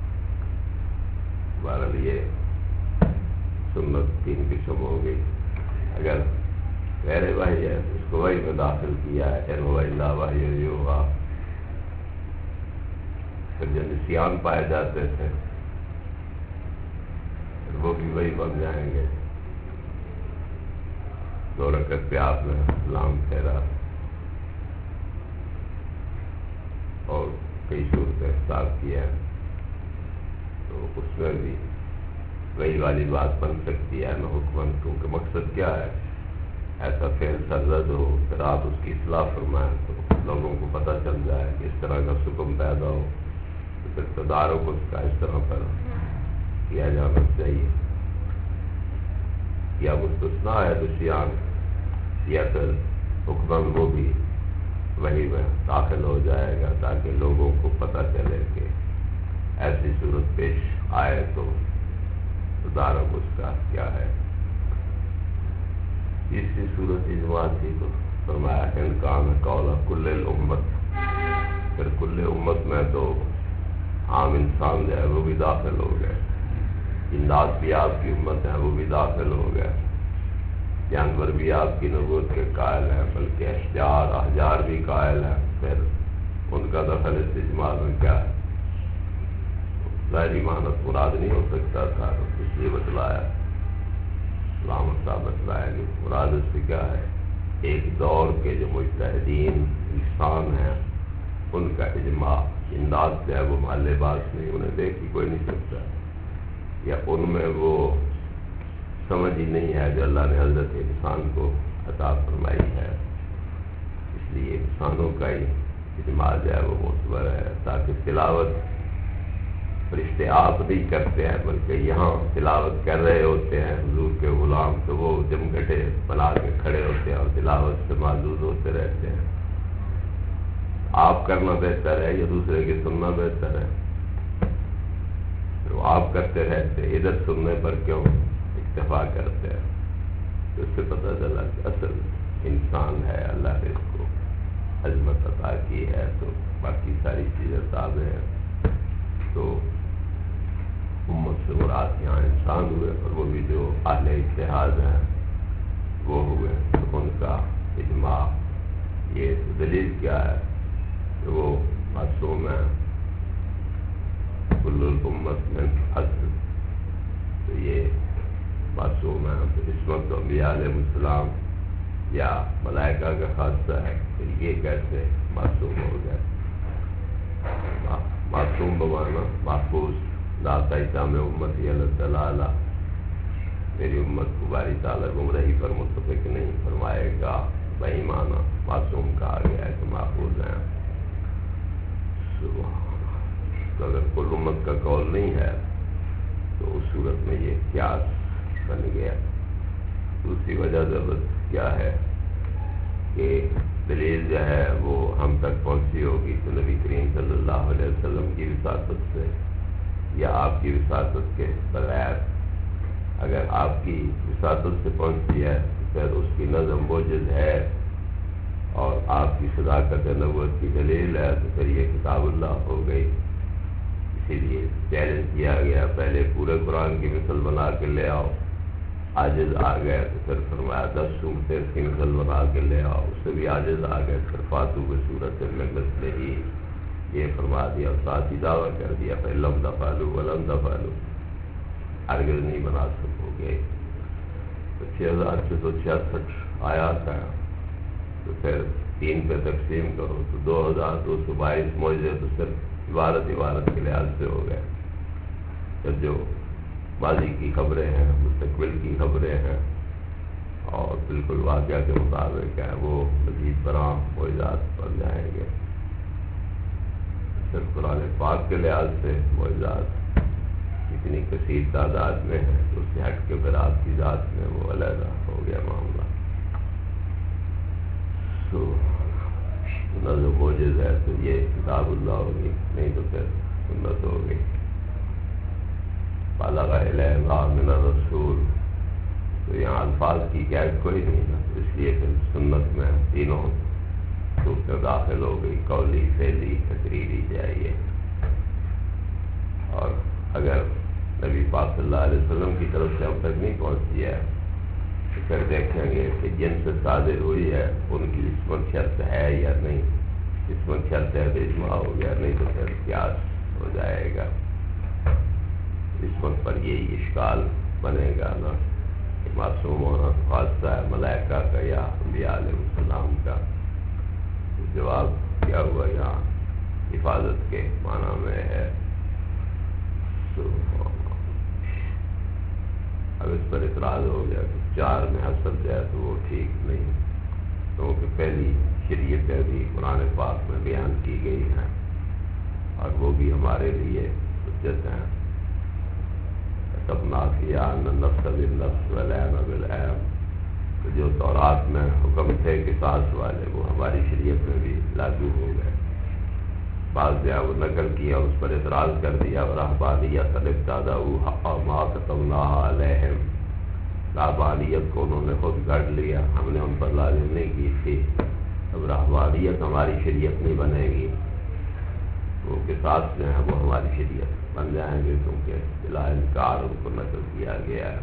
بہرحال یہ سنت 3 قسم ہو گئی. اگر غیر وحی ہے اس کو وحی میں داخل کیا ہے، ان هو الا وحی یوحی. پھر جو نسیان پائے جاتے تھے وہ بھی وہی بن جائیں گے. 2 رکعت پہ آپ نے سلام پھیرا اور کئی صورتیں اختیار کیا تو اس میں بھی وہی والی بات بن سکتی ہے نہ حکمن. کیونکہ مقصد کیا ہے؟ ایسا فعل سرزد ہو پھر آپ اس کی اصلاح فرمائیں تو لوگوں کو پتہ چل جائے کہ اس طرح کا سکم پیدا ہو تو پھر تدارک اس کا اس طرح پر کیا جانا چاہیے. یا مستثنا ہے تو شیان یا پھر حکمن وہ بھی وہی میں داخل ہو جائے گا تاکہ لوگوں کو پتہ چلے کہ ایسی صورت پیش آئے تو تدارک اس کا کیا ہے. تیسری صورت اجماع تھی تو فرمایا انکان قول کل الامت. پھر کل امت میں تو عام انسان جو ہے وہ بھی داخل ہو گئے. جنات بھی آپ کی امت ہیں وہ بھی داخل ہو گئے. جانور بھی آپ کی نبوت کے قائل ہیں، بلکہ اشجار احجار بھی قائل ہیں. پھر ان کا دخل اس اجماع میں کیا ہے؟ ظاہری معنت مراد نہیں ہو سکتا تھا تو اس لیے بتلایا. علامت صاحب بتلایا کہ مراد اس سے کیا ہے؟ ایک دور کے جو مجتہدین انسان ہیں ان کا اجماع. انداز جو ہے وہ محل باس نہیں، انہیں دیکھ ہی کوئی نہیں سکتا، یا ان میں وہ سمجھ ہی نہیں ہے جو اللہ نے حضرت انسان کو عطا فرمائی ہے. اس لیے انسانوں کا ہی اجماع جو ہے وہ معتبر ہے. تاکہ تلاوت فرشتے آپ نہیں کرتے ہیں بلکہ یہاں تلاوت کر رہے ہوتے ہیں حضور کے غلام، تو وہ جمگٹے بنا کے کھڑے ہوتے ہیں اور تلاوت سے معذور ہوتے رہتے ہیں. آپ کرنا بہتر ہے یا دوسرے کی سننا بہتر ہے؟ وہ آپ کرتے رہتے، ادھر سننے پر کیوں اکتفا کرتے ہیں؟ تو اس سے پتہ چلا کہ اصل انسان ہے، اللہ نے اس کو عظمت عطا کی ہے تو باقی ساری چیزیں تابع ہیں. تو امت سے مراد یہاں انسان ہوئے اور وہ بھی جو اہل اتحاد ہیں وہ ہوئے. تو ان کا اجماع یہ دلیل کیا ہے کہ وہ معصوم ہیں. کل الامت من اصل، تو یہ معصوم ہیں. تو اس وقت انبیاء علیہ السلام یا ملائکہ کا خاصہ ہے پھر یہ کیسے معصوم ہو گئے؟ معصوم بمانا محفوظ. لاتا جامع امتی اللہ تعالیٰ، میری امت کو باری تعالیٰ گمراہی پر متفق نہیں فرمائے گا. وہی معنی معصوم کہا گیا ہے کہ محفوظ ہیں. تو اگر کل امت کا قول نہیں ہے تو اس صورت میں یہ قیاس بن گیا. دوسری وجہ ضرورت کیا ہے کہ دلیل جو ہے وہ ہم تک پہنچی ہوگی تو نبی کریم صلی اللہ علیہ وسلم کی وساطت سے یا آپ کی وساطت کے بغیر. اگر آپ کی وساطت سے پہنچتی ہے تو پھر اس کی نظم موجود ہے اور آپ کی صداقت نبوت کی دلیل ہے تو پھر یہ کتاب اللہ ہو گئی. اسی لیے چیلنج کیا گیا پہلے پورے قرآن کی مثل بنا کے لے آؤ. عاجز آ گئے تو پھر فرمایا 10 صورتیں اس کی مثل بنا کے لے آؤ. اس سے بھی عاجز آ گئے پھر فاتو کی صورت میں مثل ہی یہ فرما دیا. ساتھ ہی دعویٰ کر دیا پھر لم دفعلو ولم دفعلو، ہرگز نہیں بنا سکو گے. تو 6666 آیات ہیں تو پھر 3 پہ تقسیم کرو تو 2222 معجزے تو صرف عبارت کے لحاظ سے ہو گئے. تو جو ماضی کی خبریں ہیں، مستقبل کی خبریں ہیں اور بالکل واقعہ کے مطابق ہے، وہ مزید برآں معجزات بن جائیں گے. صرف قرآن پاک کے لحاظ سے معجزات اتنی کثیر تعداد میں ہے، اس سے ہٹ کے پھر آپ کی ذات میں وہ علیحدہ ہو گیا معاملہ. تو نہ جو معجز ہے تو یہ کتاب اللہ ہوگی، نہیں تو پھر سنت ہوگی. بالغ الینا من الرسول، تو یہاں الفاظ کی قید کوئی نہیں نا، اس لیے پھر سنت میں تینوں صورتیں داخل ہو گئی، قولی، فعلی، تقریری جائیے. اور اگر نبی پاک صلی اللہ علیہ وسلم کی طرف سے اب تک نہیں پہنچی ہے تو پھر دیکھیں گے کہ جن سے صادر ہوئی ہے ان کی عصمت شرط ہے یا نہیں. عصمت شرط ہے تو اجماع ہو گیا، نہیں تو پھر قیاس ہو جائے گا. عصمت پر یہی اشکال بنے گا نا کہ معصوم ہونا خاصہ ہے ملائکہ کا یا انبیاء علیہ السلام کا. جواب کیا ہوا یہاں حفاظت کے معنی میں ہے. تو اب اس پر اعتراض ہو گیا کہ 4 میں حسب جائے تو وہ ٹھیک نہیں، کیونکہ پہلی شریعتیں بھی قرآن پاک میں بیان کی گئی ہیں اور وہ بھی ہمارے لیے حجت ہیں. کتبنا فیہا ان النفس بالنفس والعین بالعین، تو جو تورات میں حکم تھے قصاص والے وہ ہماری شریعت میں بھی لاگو ہو گئے. بعض نے وہ نقل کیا، اس پر اعتراض کر دیا، رہبانیت ابتدعوا ما كتبناها علیہم، رہبانیت کو انہوں نے خود گھڑ لیا، ہم نے ان پر لازم نہیں کی تھی. اب رہبانیت ہماری شریعت نہیں بنے گی، وہ قصاص جو ہیں وہ ہماری شریعت بن جائیں گے، کیونکہ بلا انکار ان کو نقل کیا گیا ہے.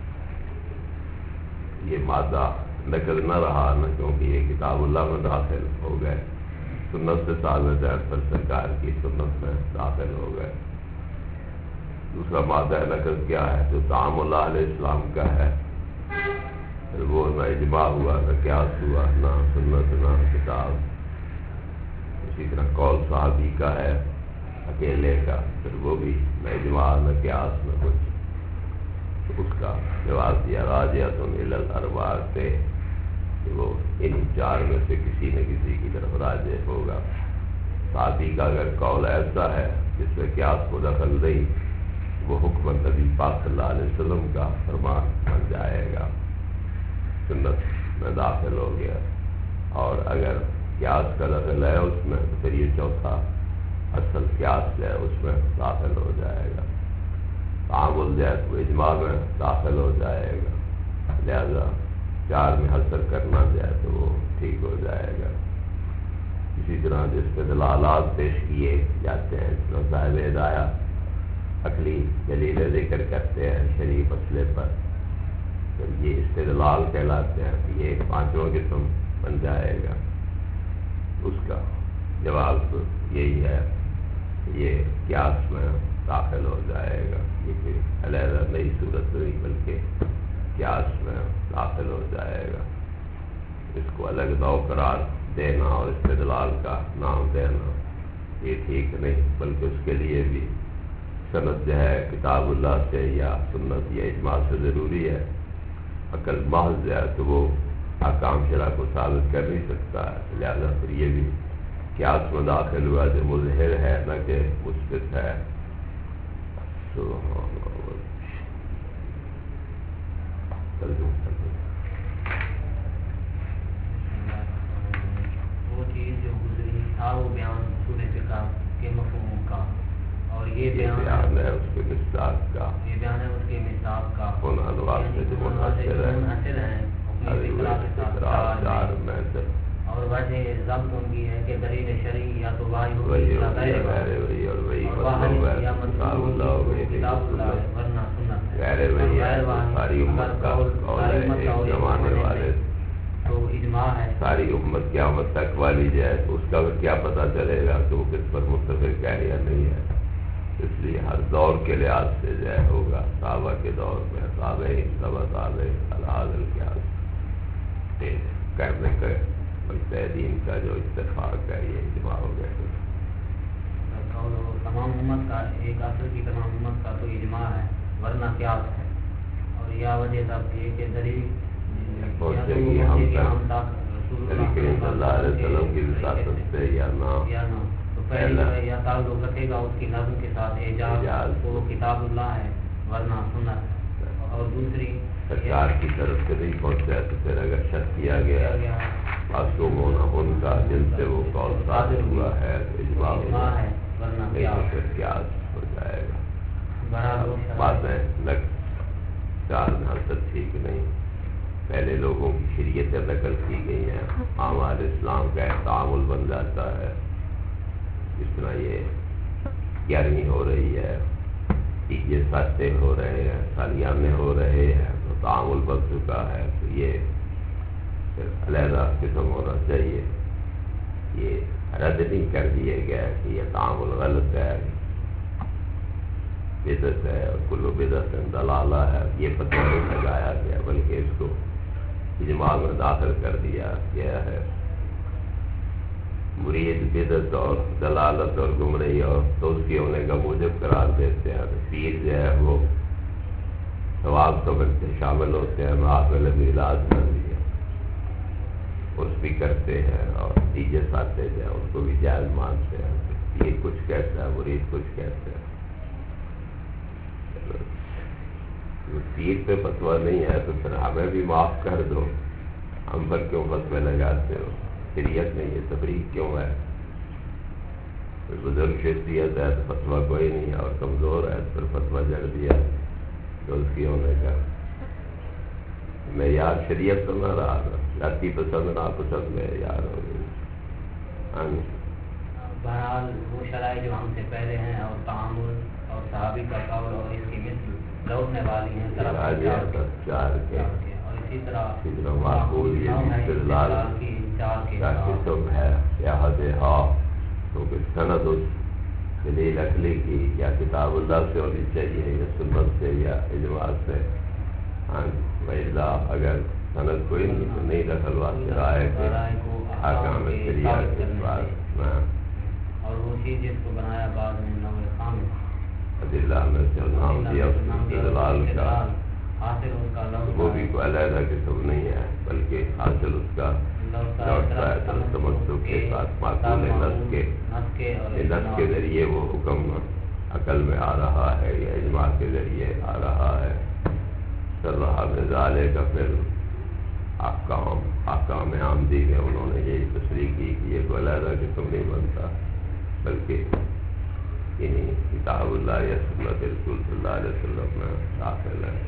یہ مادہ نقل نہ رہا نہ، کیونکہ یہ کتاب اللہ میں داخل ہو گئے. سنت سے ثابت ہے، پر سرکار کی سنت میں داخل ہو گئے. دوسرا مادہ نقل کیا ہے جو تعامل علیہ السلام کا ہے، پھر وہ نہ اجماع ہوا، نہ قیاس ہوا، نہ سنت نہ کتاب. اسی طرح قول صحابی کا ہے اکیلے کا، پھر وہ بھی نہ اجماع نہ قیاس نہ کچھ. تو اس کا جواب دیا راجعۃ الی الاربعہ سے، کہ وہ ان 4 میں سے کسی نہ کسی کی طرف راجع ہوگا. صحابی کا اگر قول ایسا ہے جس میں قیاس کو دخل نہیں، وہ حکم نبی پاک صلی اللہ علیہ وسلم کا فرمان بن جائے گا، سنت میں داخل ہو گیا. اور اگر قیاس کا دخل ہے اس میں تو پھر یہ چوتھا اصل قیاس ہے اس میں داخل ہو جائے گا. تعامل جائے تو اجماع میں داخل ہو جائے گا. لہذا 4 میں حصر کرنا جائے تو وہ ٹھیک ہو جائے گا. اسی طرح جس پہ دلالات پیش کیے جاتے ہیں، جو صاحب ہدایہ عقلی دلیل ذکر کرتے ہیں شریف مسئلے پر، تو یہ استدلال کہلاتے ہیں. یہ 5واں قسم بن جائے گا. اس کا جواب تو یہی ہے کہ یہ قیاس میں داخل ہو جائے گا. یہ کوئی علیحدہ نئی صورت نہیں بلکہ قیاس میں داخل ہو جائے گا. اس کو الگ نو قرار دینا اور استدلال کا نام دینا یہ ٹھیک نہیں، بلکہ اس کے لیے بھی سند جو ہے کتاب اللہ سے یا سنت یا اجماع سے ضروری ہے. عقل محض ہے تو وہ احکام شرع کو ثابت کر نہیں سکتا ہے. لہذا پھر یہ بھی قیاس میں داخل ہوا جو مظہر ہے نہ کہ مثبت ہے. وہ چیز جو گزری تھا وہ بیان اصول فقہ کے مفہوم کا، اور یہ بیان ہے اس کے مصداق کا، یہ بیان ہے اس کے مصداق کا. ان انواع سے جو منحصر ہیں اور وجہ ضبط ان کی ہے کہ دلیل شرعی یا تو واحد ہو وہی یا غیر واحد یا منصوب ہو کتاب اللہ ہے ورنہ سنت ہے. غیر وہی ساری امت کا زمانے والے تو اجماع ہے. ساری امت قیامت تک والی جائے تو اس کا کیا پتہ چلے گا کہ وہ کس پر متفق ہے یا نہیں ہے. اس لیے ہر دور کے لحاظ سے جو ہے ہوگا. صحابہ کے دور میں صحابہ الحاظ القیاس کرنے کا مجتہدین کا جو اتفاق ہے یہ اجماع ہو گیا. اور تمام امت کا ایک اصل کی تمام امت کا تو اجماع ہے ورنہ قیاس ہے، اور یہ وجہ تب یہ کہ دلیل پہنچے گی ہم تک نبی کریم صلی اللہ علیہ وسلم کی وساطت سے یا نہ، تو پہلی یا تعلق رکھے گا اس کی نظم کے ساتھ اعجاز، تو کتاب اللہ ہے ورنہ سنت ہے، اور دوسری سرکار کی طرف سے نہیں پہنچا تو پھر اگر شک کیا گیا معصوم ہونا ان کا جن سے وہ قول صادر ہوا ہے اجماع ہے ورنہ پھر قیاس ہو جائے گا۔ باتیں لگ چار حد ٹھیک نہیں، پہلے لوگوں کی شریعتیں نقل کی گئی ہیں، اعمال اسلام کا تعامل بن جاتا ہے، جس طرح یہ 11ویں ہو رہی ہے، تیجے ساتے ہو رہے ہیں، سالیانے ہو رہے ہیں، تو تعامل بن چکا ہے، تو یہ علیحدہ قسم ہونا چاہیے۔ یہ رد نہیں کر دیے گیا کہ یہ تعامل غلط ہے، بدعت ہے، اور کل بدعت ضلالہ ہے، یہ پتہ نہیں لگایا گیا، بلکہ اس کو اجماع میں داخل کر دیا گیا ہے۔ مرید بدعت اور ضلالت اور گمراہی اور توسیع ہونے کا موجب قرار دیتے ہیں، پیر جو ہے وہ ثواب سمجھتے شامل ہوتے ہیں، معافل علاج کر دیا اس بھی کرتے ہیں، اور تیجے ساتے جو ہیں اس کو بھی جائز مانتے ہیں، پیر کچھ کہتا ہے مرید کچھ کہتے ہیں۔ پیر پہ فتویٰ نہیں ہے تو پھر ہمیں بھی معاف کر دو، ہم پر کیوں فتوے لگاتے ہو؟ شریعت میں یہ تبریک کیوں ہے؟ کوئی بزرگ شخصیت ہے تو فتویٰ کوئی نہیں ہے، اور کمزور ہے تو پھر فتویٰ جڑ دیا غلطی ہونے کا۔ معیار شریعت تو نہ رہا، ذاتی پسند ناپسند میں معیار ہو گئی۔ بہرحال وہ شرائع جو ہم سے پہلے ہیں اور تعامل اور صحابی کا قول اور اس کی مثل لوٹنے والی ہیں چار کے، اور اسی طرح معقول یہ استدلال کا قسم ہے سیاحت ہا، کیونکہ سند اس دلیل عقلی کی یا کتاب اللہ سے ہونی چاہیے یا سنت سے یا اجماع سے۔ وإلا اگر سند کوئی نہیں تو نہیں دخل واسطے رائے کے حکام شریعت کے پاس، اور وہ چیز جس کو بنایا بعد میں نوع خامس عدلہ میں سے نام دیا اس استدلال کا، حاصل اس کا وہ بھی کوئی علیحدہ قسم نہیں ہے، بلکہ حاصل اس کا لوٹتا ہے تمسک کے ساتھ معقول نص کے ذریعے وہ حکم عقل میں آ رہا ہے یا اجماع کے ذریعے آ رہا ہے۔ صرح بذالک کا پھر احکام عامدی میں انہوں نے یہی تصریح کی کہ یہ کوئی علیحدہ قسم نہیں بنتا، بلکہ انہیں کتاب اللہ یا سنت رسول صلی اللہ علیہ وسلم میں داخل ہے۔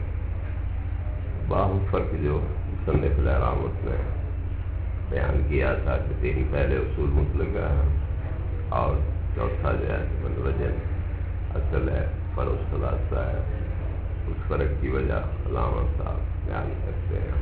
باہم فرق جو مصنف الرحمت نے بیان کیا تھا کہ تین پہلے اصول مطلقہ ہے اور چوتھا جو ہے منوجن اصل ہے، فرض خلاصہ ہے، اس فرق کی وجہ علامہ صاحب بیان کرتے ہیں۔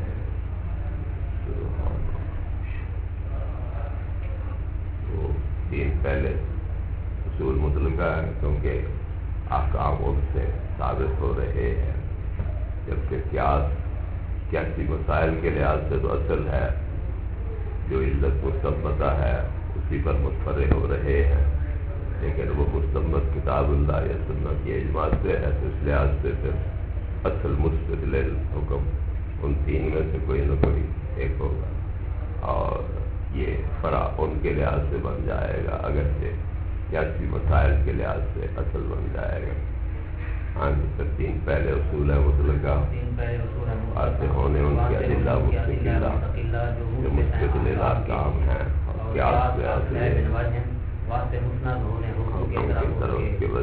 وہ تین پہلے اصول مطلقہ ہے کیونکہ احکام ان سے ثابت ہو رہے ہیں، جبکہ قیاس قیاسی مسائل کے لحاظ سے تو اصل ہے، جو علت مستنبطہ ہے اسی پر متفرع ہو رہے ہیں، لیکن وہ مستنبط کتاب اللہ یا سنت کی اجماع سے ہے، تو اس لحاظ سے پھر اصل مستدل حکم ان تین میں سے کوئی نہ کوئی ایک ہوگا، اور یہ فرع ان کے لحاظ سے بن جائے گا، اگرچہ قیاسی مسائل کے لحاظ سے اصل بن جائے گا۔ ہاں جی، پھر تین پہلے اصول ہیں مطلقہ، واضح ہونے ان کے ادلہ مستقلہ جو مستقل احکام ہیں، اور قیاس سے اصل ہے